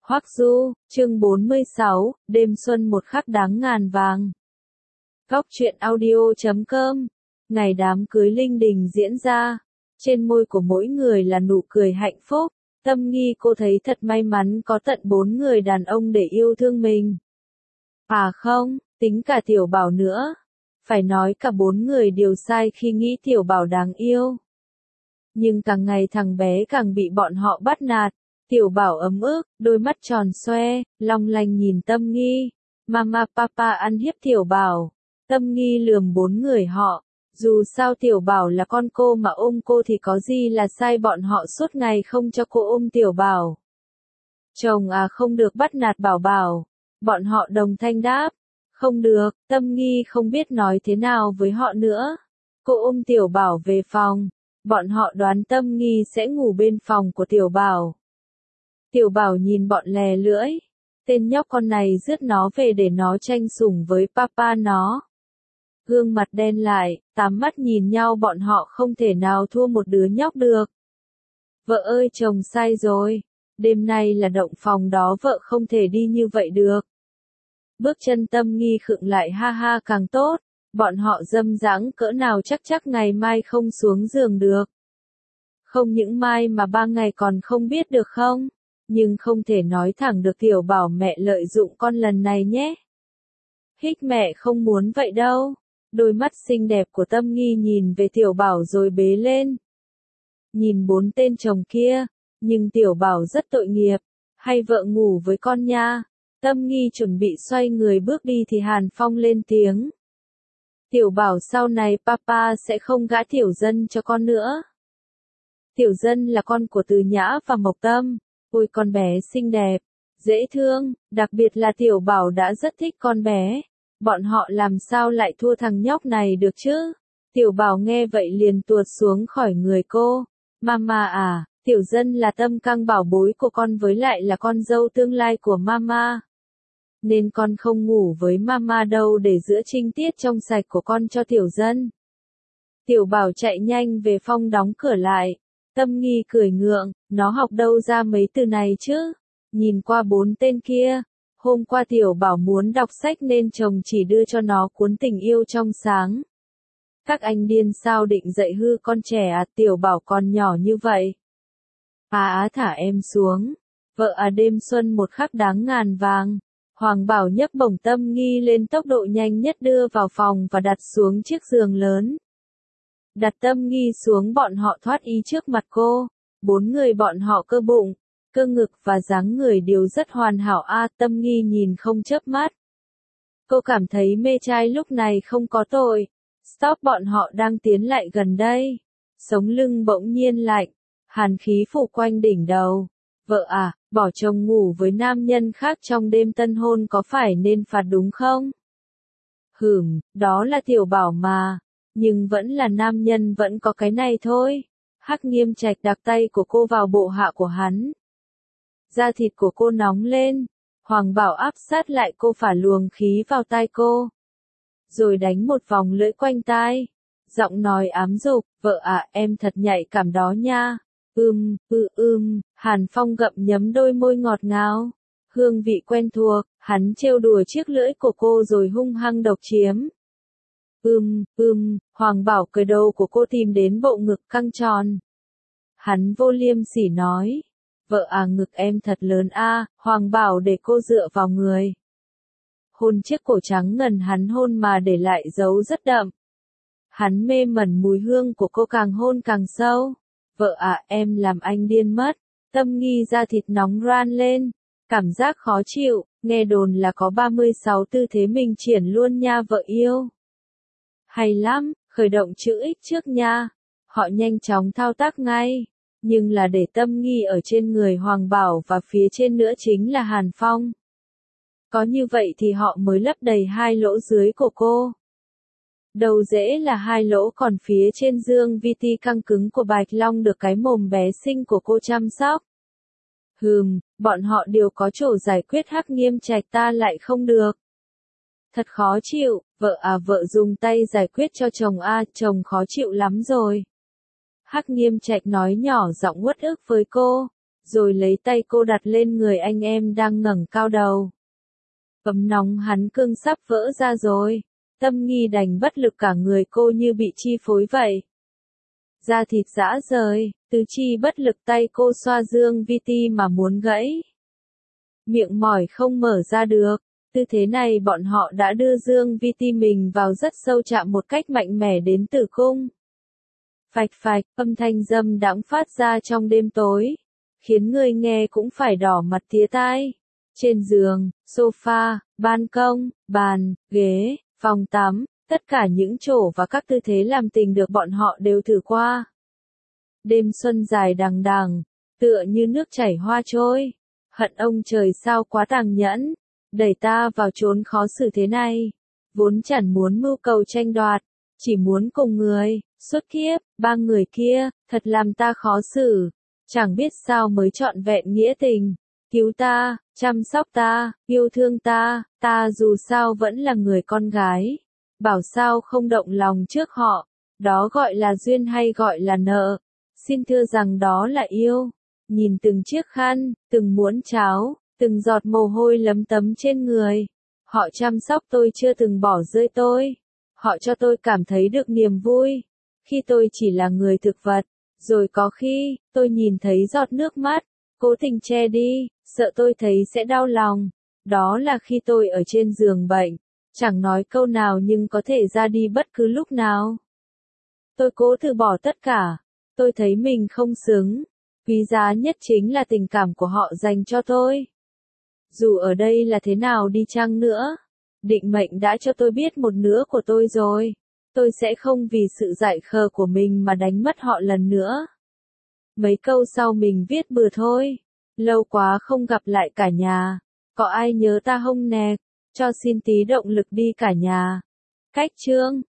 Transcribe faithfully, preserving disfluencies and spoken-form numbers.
Hoắc Du, chương bốn mươi sáu, đêm xuân một khắc đáng ngàn vàng. Góc truyện audio chấm com. Ngày đám cưới linh đình diễn ra, trên môi của mỗi người là nụ cười hạnh phúc. Tâm Nghi cô thấy thật may mắn có tận bốn người đàn ông để yêu thương mình. À không, tính cả Tiểu Bảo nữa. Phải nói cả bốn người đều sai khi nghĩ Tiểu Bảo đáng yêu. Nhưng càng ngày thằng bé càng bị bọn họ bắt nạt. Tiểu Bảo ấm ức, đôi mắt tròn xoe, long lanh nhìn Tâm Nghi. Mama papa ăn hiếp Tiểu Bảo. Tâm Nghi lườm bốn người họ. Dù sao Tiểu Bảo là con cô mà ôm cô thì có gì là sai, bọn họ suốt ngày không cho cô ôm Tiểu Bảo. Chồng à, không được bắt nạt Bảo Bảo. Bọn họ đồng thanh đáp. Không được, Tâm Nghi không biết nói thế nào với họ nữa. Cô ôm Tiểu Bảo về phòng. Bọn họ đoán Tâm Nghi sẽ ngủ bên phòng của Tiểu Bảo. Tiểu Bảo nhìn bọn lè lưỡi. Tên nhóc con này rước nó về để nó tranh sủng với papa nó. Gương mặt đen lại, tám mắt nhìn nhau, bọn họ không thể nào thua một đứa nhóc được. Vợ ơi, chồng sai rồi. Đêm nay là động phòng đó, vợ không thể đi như vậy được. Bước chân Tâm Nghi khựng lại, ha ha, càng tốt. Bọn họ dâm dãng cỡ nào chắc chắc ngày mai không xuống giường được. Không những mai mà ba ngày còn không biết được không? Nhưng không thể nói thẳng được. Tiểu Bảo mẹ lợi dụng con lần này nhé. Hích mẹ không muốn vậy đâu. Đôi mắt xinh đẹp của Tâm Nghi nhìn về Tiểu Bảo rồi bế lên. Nhìn bốn tên chồng kia, nhưng Tiểu Bảo rất tội nghiệp. Hay vợ ngủ với con nha. Tâm Nghi chuẩn bị xoay người bước đi thì Hàn Phong lên tiếng. Tiểu Bảo, sau này papa sẽ không gả Tiểu Dân cho con nữa. Tiểu Dân là con của Từ Nhã và Mộc Tâm. Ôi, con bé xinh đẹp, dễ thương, đặc biệt là Tiểu Bảo đã rất thích con bé. Bọn họ làm sao lại thua thằng nhóc này được chứ? Tiểu Bảo nghe vậy liền tuột xuống khỏi người cô. Mama à, Tiểu Dân là tâm căng bảo bối của con, với lại là con dâu tương lai của mama. Nên con không ngủ với mama đâu, để giữ trinh tiết trong sạch của con cho Tiểu Dân. Tiểu Bảo chạy nhanh về phòng đóng cửa lại. Tâm Nghi cười ngượng, nó học đâu ra mấy từ này chứ? Nhìn qua bốn tên kia. Hôm qua Tiểu Bảo muốn đọc sách nên chồng chỉ đưa cho nó cuốn Tình Yêu Trong Sáng. Các anh điên sao định dạy hư con trẻ à? Tiểu Bảo còn nhỏ như vậy. À á, thả em xuống. Vợ à, đêm xuân một khắc đáng ngàn vàng. Hoàng Bảo nhấc bổng Tâm Nghi lên tốc độ nhanh nhất đưa vào phòng và đặt xuống chiếc giường lớn. Đặt Tâm Nghi xuống, bọn họ thoát y trước mặt cô. Bốn người bọn họ cơ bụng, cơ ngực và dáng người đều rất hoàn hảo. A à, Tâm Nghi nhìn không chớp mắt. Cô cảm thấy mê trai lúc này không có tội. Stop, bọn họ đang tiến lại gần đây. Sống lưng bỗng nhiên lạnh, hàn khí phủ quanh đỉnh đầu. Vợ à, bỏ chồng ngủ với nam nhân khác trong đêm tân hôn có phải nên phạt đúng không? Hửm, đó là Tiểu Bảo mà. Nhưng vẫn là nam nhân vẫn có cái này thôi. Hắc Nghiêm Trạch đặt tay của cô vào bộ hạ của hắn. Da thịt của cô nóng lên. Hoàng Bảo áp sát lại cô, phả luồng khí vào tai cô. Rồi đánh một vòng lưỡi quanh tai. Giọng nói ám dục, vợ à, em thật nhạy cảm đó nha. Ưm, ư ưm, Hàn Phong gặm nhấm đôi môi ngọt ngào. Hương vị quen thuộc, hắn trêu đùa chiếc lưỡi của cô rồi hung hăng độc chiếm. Ưm, ưm, Hoàng Bảo cởi đầu của cô tìm đến bộ ngực căng tròn. Hắn vô liêm sỉ nói. Vợ à, ngực em thật lớn a. Hoàng Bảo để cô dựa vào người. Hôn chiếc cổ trắng ngần hắn hôn mà để lại dấu rất đậm. Hắn mê mẩn mùi hương của cô, càng hôn càng sâu. Vợ à, em làm anh điên mất. Tâm Nghi da thịt nóng ran lên. Cảm giác khó chịu, nghe đồn là có ba mươi sáu tư thế mình triển luôn nha vợ yêu. Hay lắm, khởi động chữ X trước nha. Họ nhanh chóng thao tác ngay. Nhưng là để Tâm Nghi ở trên người Hoàng Bảo và phía trên nữa chính là Hàn Phong. Có như vậy thì họ mới lấp đầy hai lỗ dưới của cô. Đầu rễ là hai lỗ, còn phía trên dương vi ti căng cứng của Bạch Long được cái mồm bé xinh của cô chăm sóc. Hừm, bọn họ đều có chỗ giải quyết, Hắc Nghiêm Trạch ta lại không được. Thật khó chịu, vợ à, vợ dùng tay giải quyết cho chồng a, à, chồng khó chịu lắm rồi. Hắc Nghiêm Trạch nói nhỏ giọng uất ức với cô. rồi lấy tay cô đặt lên người anh em đang ngẩng cao đầu. Ấm nóng hắn cương sắp vỡ ra rồi, Tâm Nghi đành bất lực cả người cô như bị chi phối vậy. Da thịt rã rời, tứ chi bất lực tay cô xoa dương vi ti mà muốn gãy. Miệng mỏi không mở ra được, tư thế này bọn họ đã đưa dương vi ti mình vào rất sâu chạm một cách mạnh mẽ đến tử cung. Phạch phạch, âm thanh dâm đãng phát ra trong đêm tối, khiến người nghe cũng phải đỏ mặt tía tai. Trên giường, sofa, ban công, bàn, ghế, phòng tắm, tất cả những chỗ và các tư thế làm tình được bọn họ đều thử qua. Đêm xuân dài đằng đằng, tựa như nước chảy hoa trôi. Hận ông trời sao quá tàn nhẫn, đẩy ta vào chốn khó xử thế này. Vốn chẳng muốn mưu cầu tranh đoạt, chỉ muốn cùng người, suốt kiếp, ba người kia, thật làm ta khó xử. Chẳng biết sao mới trọn vẹn nghĩa tình, cứu ta, chăm sóc ta, yêu thương ta, ta dù sao vẫn là người con gái. Bảo sao không động lòng trước họ, đó gọi là duyên hay gọi là nợ. Xin thưa rằng đó là yêu. Nhìn từng chiếc khăn, từng muỗng cháo, từng giọt mồ hôi lấm tấm trên người. Họ chăm sóc tôi chưa từng bỏ rơi tôi. Họ cho tôi cảm thấy được niềm vui. Khi tôi chỉ là người thực vật, rồi có khi, tôi nhìn thấy giọt nước mắt, cố tình che đi, sợ tôi thấy sẽ đau lòng. Đó là khi tôi ở trên giường bệnh, chẳng nói câu nào nhưng có thể ra đi bất cứ lúc nào. Tôi cố từ bỏ tất cả. Tôi thấy mình không xứng. Quý giá nhất chính là tình cảm của họ dành cho tôi. Dù ở đây là thế nào đi chăng nữa, định mệnh đã cho tôi biết một nửa của tôi rồi. Tôi sẽ không vì sự dại khờ của mình mà đánh mất họ lần nữa. Mấy câu sau mình viết bừa thôi. Lâu quá không gặp lại cả nhà. Có ai nhớ ta không nè? Cho xin tí động lực đi cả nhà. Cách chương